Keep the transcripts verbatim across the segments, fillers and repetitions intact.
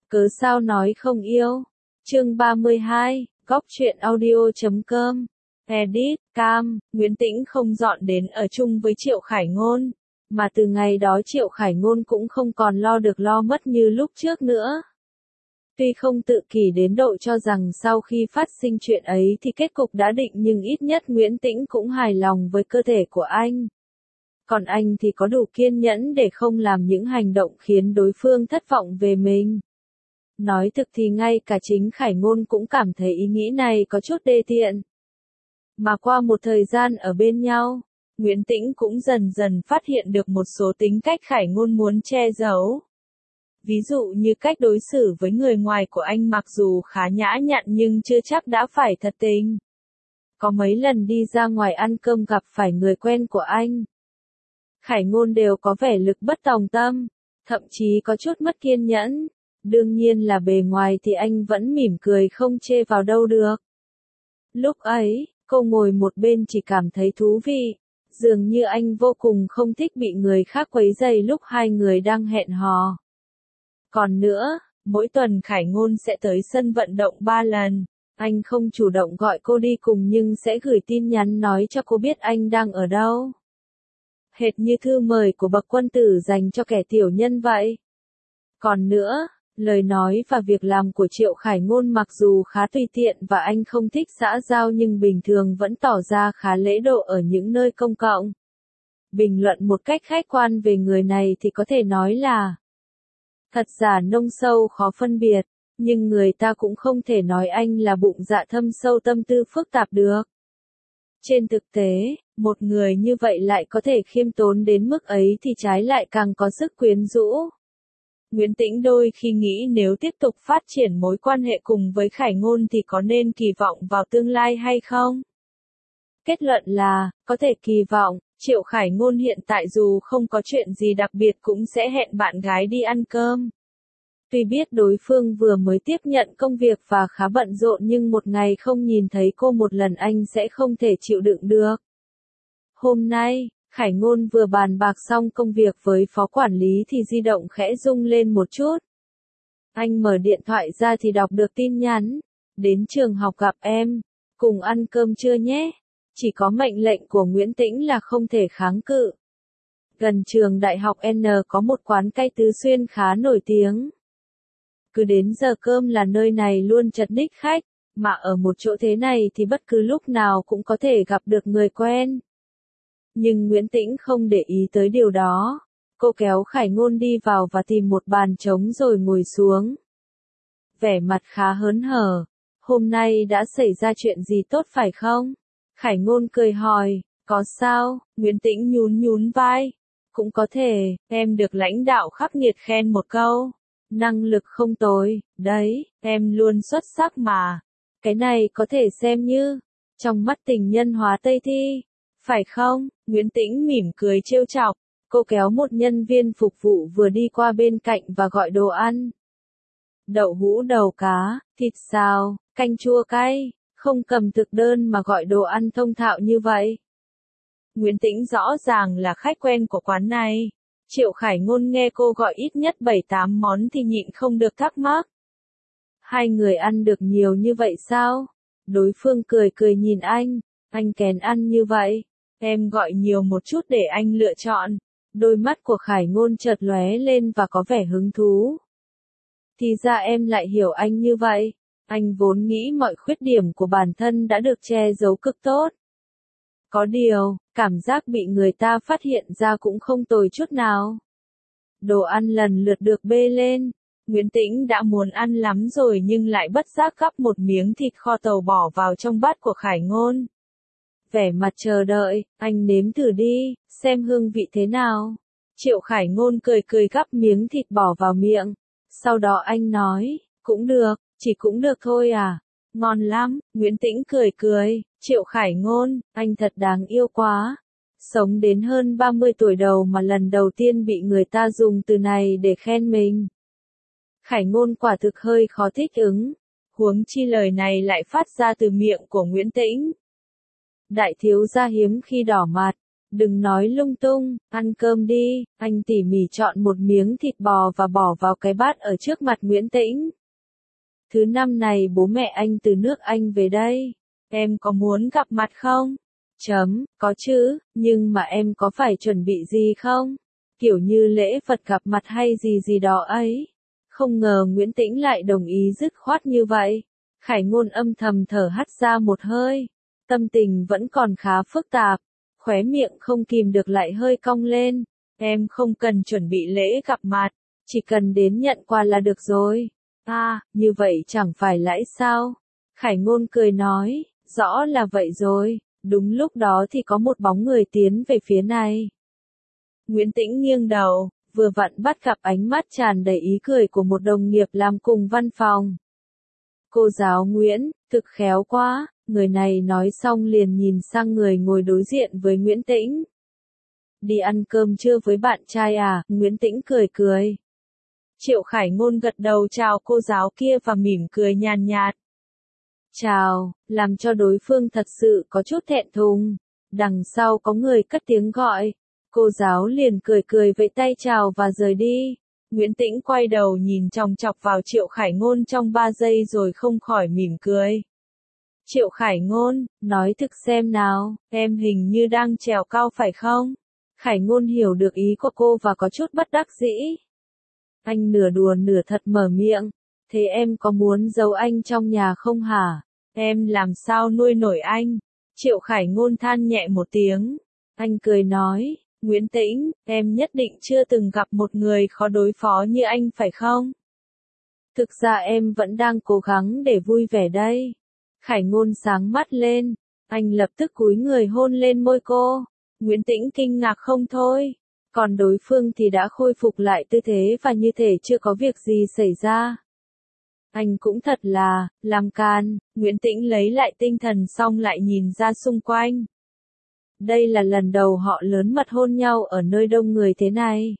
Cớ sao nói không yêu? Chương ba mươi hai, góc truyện audio chấm com. Edit, Cam, Nguyễn Tĩnh không dọn đến ở chung với Triệu Khải Ngôn, mà từ ngày đó Triệu Khải Ngôn cũng không còn lo được lo mất như lúc trước nữa. Tuy không tự kỷ đến độ cho rằng sau khi phát sinh chuyện ấy thì kết cục đã định, nhưng ít nhất Nguyễn Tĩnh cũng hài lòng với cơ thể của anh. Còn anh thì có đủ kiên nhẫn để không làm những hành động khiến đối phương thất vọng về mình. Nói thực thì ngay cả chính Khải Ngôn cũng cảm thấy ý nghĩ này có chút đê tiện. Mà qua một thời gian ở bên nhau, Nguyễn Tĩnh cũng dần dần phát hiện được một số tính cách Khải Ngôn muốn che giấu. Ví dụ như cách đối xử với người ngoài của anh mặc dù khá nhã nhặn nhưng chưa chắc đã phải thật tình. Có mấy lần đi ra ngoài ăn cơm gặp phải người quen của anh, Khải Ngôn đều có vẻ lực bất tòng tâm, thậm chí có chút mất kiên nhẫn. Đương nhiên là bề ngoài thì anh vẫn mỉm cười không chê vào đâu được. Lúc ấy, cô ngồi một bên chỉ cảm thấy thú vị, dường như anh vô cùng không thích bị người khác quấy rầy lúc hai người đang hẹn hò. Còn nữa, mỗi tuần Khải Ngôn sẽ tới sân vận động ba lần, anh không chủ động gọi cô đi cùng nhưng sẽ gửi tin nhắn nói cho cô biết anh đang ở đâu. Hệt như thư mời của bậc quân tử dành cho kẻ tiểu nhân vậy. Còn nữa, lời nói và việc làm của Triệu Khải Ngôn mặc dù khá tùy tiện và anh không thích xã giao nhưng bình thường vẫn tỏ ra khá lễ độ ở những nơi công cộng. Bình luận một cách khách quan về người này thì có thể nói là thật giả nông sâu khó phân biệt, nhưng người ta cũng không thể nói anh là bụng dạ thâm sâu tâm tư phức tạp được. Trên thực tế, một người như vậy lại có thể khiêm tốn đến mức ấy thì trái lại càng có sức quyến rũ. Nguyễn Tĩnh đôi khi nghĩ nếu tiếp tục phát triển mối quan hệ cùng với Khải Ngôn thì có nên kỳ vọng vào tương lai hay không? Kết luận là, có thể kỳ vọng, Triệu Khải Ngôn hiện tại dù không có chuyện gì đặc biệt cũng sẽ hẹn bạn gái đi ăn cơm. Tuy biết đối phương vừa mới tiếp nhận công việc và khá bận rộn nhưng một ngày không nhìn thấy cô một lần anh sẽ không thể chịu đựng được. Hôm nay, Khải Ngôn vừa bàn bạc xong công việc với phó quản lý thì di động khẽ rung lên một chút. Anh mở điện thoại ra thì đọc được tin nhắn. Đến trường học gặp em, cùng ăn cơm trưa nhé. Chỉ có mệnh lệnh của Nguyễn Tĩnh là không thể kháng cự. Gần trường đại học N có một quán cay Tứ Xuyên khá nổi tiếng. Cứ đến giờ cơm là nơi này luôn chật ních khách, mà ở một chỗ thế này thì bất cứ lúc nào cũng có thể gặp được người quen. Nhưng Nguyễn Tĩnh không để ý tới điều đó. Cô kéo Khải Ngôn đi vào và tìm một bàn trống rồi ngồi xuống. Vẻ mặt khá hớn hở. Hôm nay đã xảy ra chuyện gì tốt phải không? Khải Ngôn cười hỏi, có sao? Nguyễn Tĩnh nhún nhún vai. Cũng có thể, em được lãnh đạo khắc nghiệt khen một câu. Năng lực không tồi, đấy, em luôn xuất sắc mà. Cái này có thể xem như, trong mắt tình nhân hóa Tây thi. Phải không? Nguyễn Tĩnh mỉm cười trêu chọc. Cô kéo một nhân viên phục vụ vừa đi qua bên cạnh và gọi đồ ăn. Đậu hũ đầu cá, thịt xào, canh chua cay, không cầm thực đơn mà gọi đồ ăn thông thạo như vậy. Nguyễn Tĩnh rõ ràng là khách quen của quán này. Triệu Khải Ngôn nghe cô gọi ít nhất bảy tám món thì nhịn không được thắc mắc. Hai người ăn được nhiều như vậy sao? Đối phương cười cười nhìn anh, anh kén ăn như vậy. Em gọi nhiều một chút để anh lựa chọn. Đôi mắt của Khải Ngôn chợt lóe lên và có vẻ hứng thú. Thì ra em lại hiểu anh như vậy. Anh vốn nghĩ mọi khuyết điểm của bản thân đã được che giấu cực tốt. Có điều, cảm giác bị người ta phát hiện ra cũng không tồi chút nào. Đồ ăn lần lượt được bê lên. Nguyễn Tĩnh đã muốn ăn lắm rồi nhưng lại bất giác gắp một miếng thịt kho tàu bỏ vào trong bát của Khải Ngôn. Vẻ mặt chờ đợi, anh nếm thử đi, xem hương vị thế nào. Triệu Khải Ngôn cười cười gắp miếng thịt bỏ vào miệng. Sau đó anh nói, cũng được, chỉ cũng được thôi à. Ngon lắm, Nguyễn Tĩnh cười cười, Triệu Khải Ngôn, anh thật đáng yêu quá. Sống đến hơn ba mươi tuổi đầu mà lần đầu tiên bị người ta dùng từ này để khen mình. Khải Ngôn quả thực hơi khó thích ứng. Huống chi lời này lại phát ra từ miệng của Nguyễn Tĩnh. Đại thiếu gia hiếm khi đỏ mặt. Đừng nói lung tung, ăn cơm đi, anh tỉ mỉ chọn một miếng thịt bò và bỏ vào cái bát ở trước mặt Nguyễn Tĩnh. Thứ năm này bố mẹ anh từ nước Anh về đây, em có muốn gặp mặt không? Chấm, có chứ, nhưng mà em có phải chuẩn bị gì không? Kiểu như lễ vật gặp mặt hay gì gì đó ấy. Không ngờ Nguyễn Tĩnh lại đồng ý dứt khoát như vậy. Khải Ngôn âm thầm thở hắt ra một hơi. Tâm tình vẫn còn khá phức tạp. Khóe miệng không kìm được lại hơi cong lên. Em không cần chuẩn bị lễ gặp mặt. Chỉ cần đến nhận quà là được rồi. À, như vậy chẳng phải lãi sao? Khải Ngôn cười nói. Rõ là vậy rồi. Đúng lúc đó thì có một bóng người tiến về phía này. Nguyễn Tĩnh nghiêng đầu, vừa vặn bắt gặp ánh mắt tràn đầy ý cười của một đồng nghiệp làm cùng văn phòng. Cô giáo Nguyễn, thực khéo quá, người này nói xong liền nhìn sang người ngồi đối diện với Nguyễn Tĩnh. Đi ăn cơm trưa với bạn trai à? Nguyễn Tĩnh cười cười. Triệu Khải Ngôn gật đầu chào cô giáo kia và mỉm cười nhàn nhạt. Chào, làm cho đối phương thật sự có chút thẹn thùng. Đằng sau có người cất tiếng gọi. Cô giáo liền cười cười vẫy tay chào và rời đi. Nguyễn Tĩnh quay đầu nhìn chòng chọc vào Triệu Khải Ngôn trong ba giây rồi không khỏi mỉm cười. Triệu Khải Ngôn, nói thực xem nào, em hình như đang trèo cao phải không? Khải Ngôn hiểu được ý của cô và có chút bất đắc dĩ. Anh nửa đùa nửa thật mở miệng. Thế em có muốn giấu anh trong nhà không hả? Em làm sao nuôi nổi anh? Triệu Khải Ngôn than nhẹ một tiếng. Anh cười nói, Nguyễn Tĩnh, em nhất định chưa từng gặp một người khó đối phó như anh phải không? Thực ra em vẫn đang cố gắng để vui vẻ đây. Khải Ngôn sáng mắt lên. Anh lập tức cúi người hôn lên môi cô. Nguyễn Tĩnh kinh ngạc không thôi. Còn đối phương thì đã khôi phục lại tư thế và như thể chưa có việc gì xảy ra. Anh cũng thật là, làm can, Nguyễn Tĩnh lấy lại tinh thần xong lại nhìn ra xung quanh. Đây là lần đầu họ lớn mật hôn nhau ở nơi đông người thế này.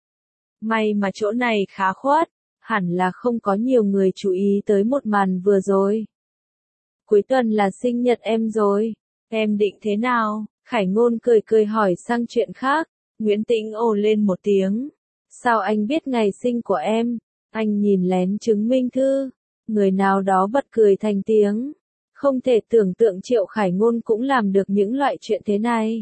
May mà chỗ này khá khuất, hẳn là không có nhiều người chú ý tới một màn vừa rồi. Cuối tuần là sinh nhật em rồi, em định thế nào? Khải Ngôn cười cười hỏi sang chuyện khác. Nguyễn Tĩnh ồ lên một tiếng. Sao anh biết ngày sinh của em? Anh nhìn lén chứng minh thư. Người nào đó bật cười thành tiếng. Không thể tưởng tượng Triệu Khải Ngôn cũng làm được những loại chuyện thế này.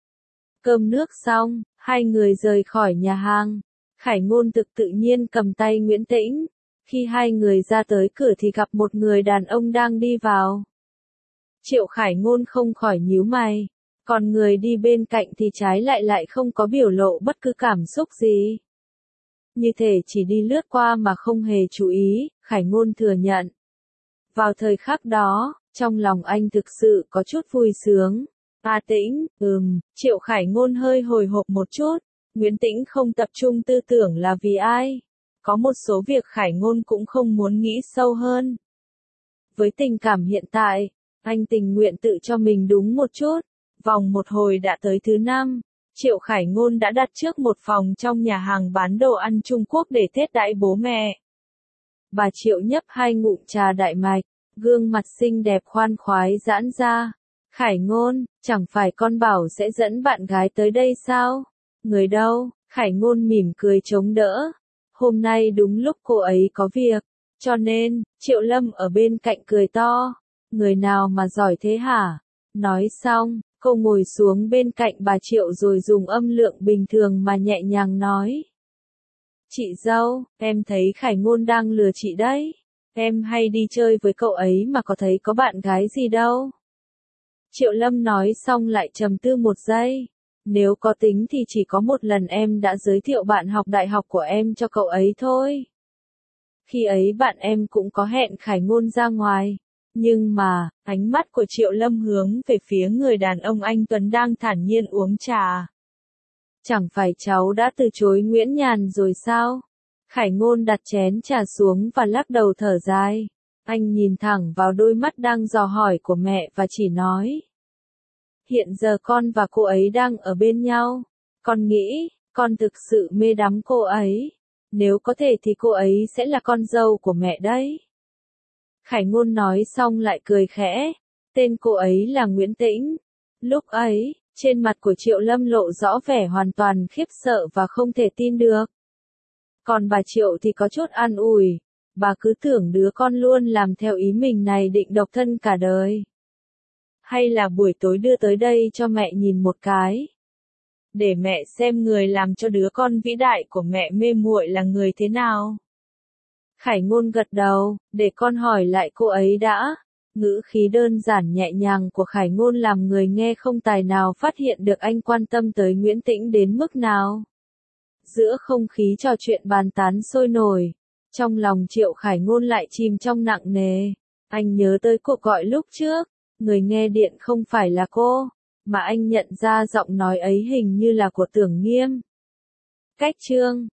Cơm nước xong, hai người rời khỏi nhà hàng. Khải Ngôn thực tự nhiên cầm tay Nguyễn Tĩnh. Khi hai người ra tới cửa thì gặp một người đàn ông đang đi vào. Triệu Khải Ngôn không khỏi nhíu mày. Còn người đi bên cạnh thì trái lại lại không có biểu lộ bất cứ cảm xúc gì. Như thể chỉ đi lướt qua mà không hề chú ý, Khải Ngôn thừa nhận. Vào thời khắc đó, trong lòng anh thực sự có chút vui sướng. A Tĩnh, ừm, Triệu Khải Ngôn hơi hồi hộp một chút. Nguyễn Tĩnh không tập trung tư tưởng là vì ai. Có một số việc Khải Ngôn cũng không muốn nghĩ sâu hơn. Với tình cảm hiện tại, anh tình nguyện tự cho mình đúng một chút. Vòng một hồi đã tới thứ năm, Triệu Khải Ngôn đã đặt trước một phòng trong nhà hàng bán đồ ăn Trung Quốc để thết đãi bố mẹ. Bà Triệu nhấp hai ngụm trà đại mạch, gương mặt xinh đẹp khoan khoái giãn ra. Khải Ngôn, chẳng phải con bảo sẽ dẫn bạn gái tới đây sao? Người đâu? Khải Ngôn mỉm cười chống đỡ. Hôm nay đúng lúc cô ấy có việc, cho nên, Triệu Lâm ở bên cạnh cười to. Người nào mà giỏi thế hả? Nói xong, cô ngồi xuống bên cạnh bà Triệu rồi dùng âm lượng bình thường mà nhẹ nhàng nói. Chị dâu, em thấy Khải Ngôn đang lừa chị đấy. Em hay đi chơi với cậu ấy mà có thấy có bạn gái gì đâu. Triệu Lâm nói xong lại trầm tư một giây. Nếu có tính thì chỉ có một lần em đã giới thiệu bạn học đại học của em cho cậu ấy thôi. Khi ấy bạn em cũng có hẹn Khải Ngôn ra ngoài. Nhưng mà, ánh mắt của Triệu Lâm hướng về phía người đàn ông anh Tuấn đang thản nhiên uống trà. Chẳng phải cháu đã từ chối Nguyễn Nhàn rồi sao? Khải Ngôn đặt chén trà xuống và lắc đầu thở dài. Anh nhìn thẳng vào đôi mắt đang dò hỏi của mẹ và chỉ nói. Hiện giờ con và cô ấy đang ở bên nhau. Con nghĩ, con thực sự mê đắm cô ấy. Nếu có thể thì cô ấy sẽ là con dâu của mẹ đấy. Khải Ngôn nói xong lại cười khẽ. Tên cô ấy là Nguyễn Tĩnh. Lúc ấy, Trên mặt của Triệu Lâm lộ rõ vẻ hoàn toàn khiếp sợ và không thể tin được. Còn bà Triệu thì có chút an ủi, bà cứ tưởng đứa con luôn làm theo ý mình này định độc thân cả đời. Hay là buổi tối đưa tới đây cho mẹ nhìn một cái. Để mẹ xem người làm cho đứa con vĩ đại của mẹ mê muội là người thế nào. Khải Ngôn gật đầu, để con hỏi lại cô ấy đã. Ngữ khí đơn giản nhẹ nhàng của Khải Ngôn làm người nghe không tài nào phát hiện được anh quan tâm tới Nguyễn Tĩnh đến mức nào. Giữa không khí trò chuyện bàn tán sôi nổi, trong lòng Triệu Khải Ngôn lại chìm trong nặng nề. Anh nhớ tới cuộc gọi lúc trước, người nghe điện không phải là cô, mà anh nhận ra giọng nói ấy hình như là của Tưởng Nghiêm. Cách chương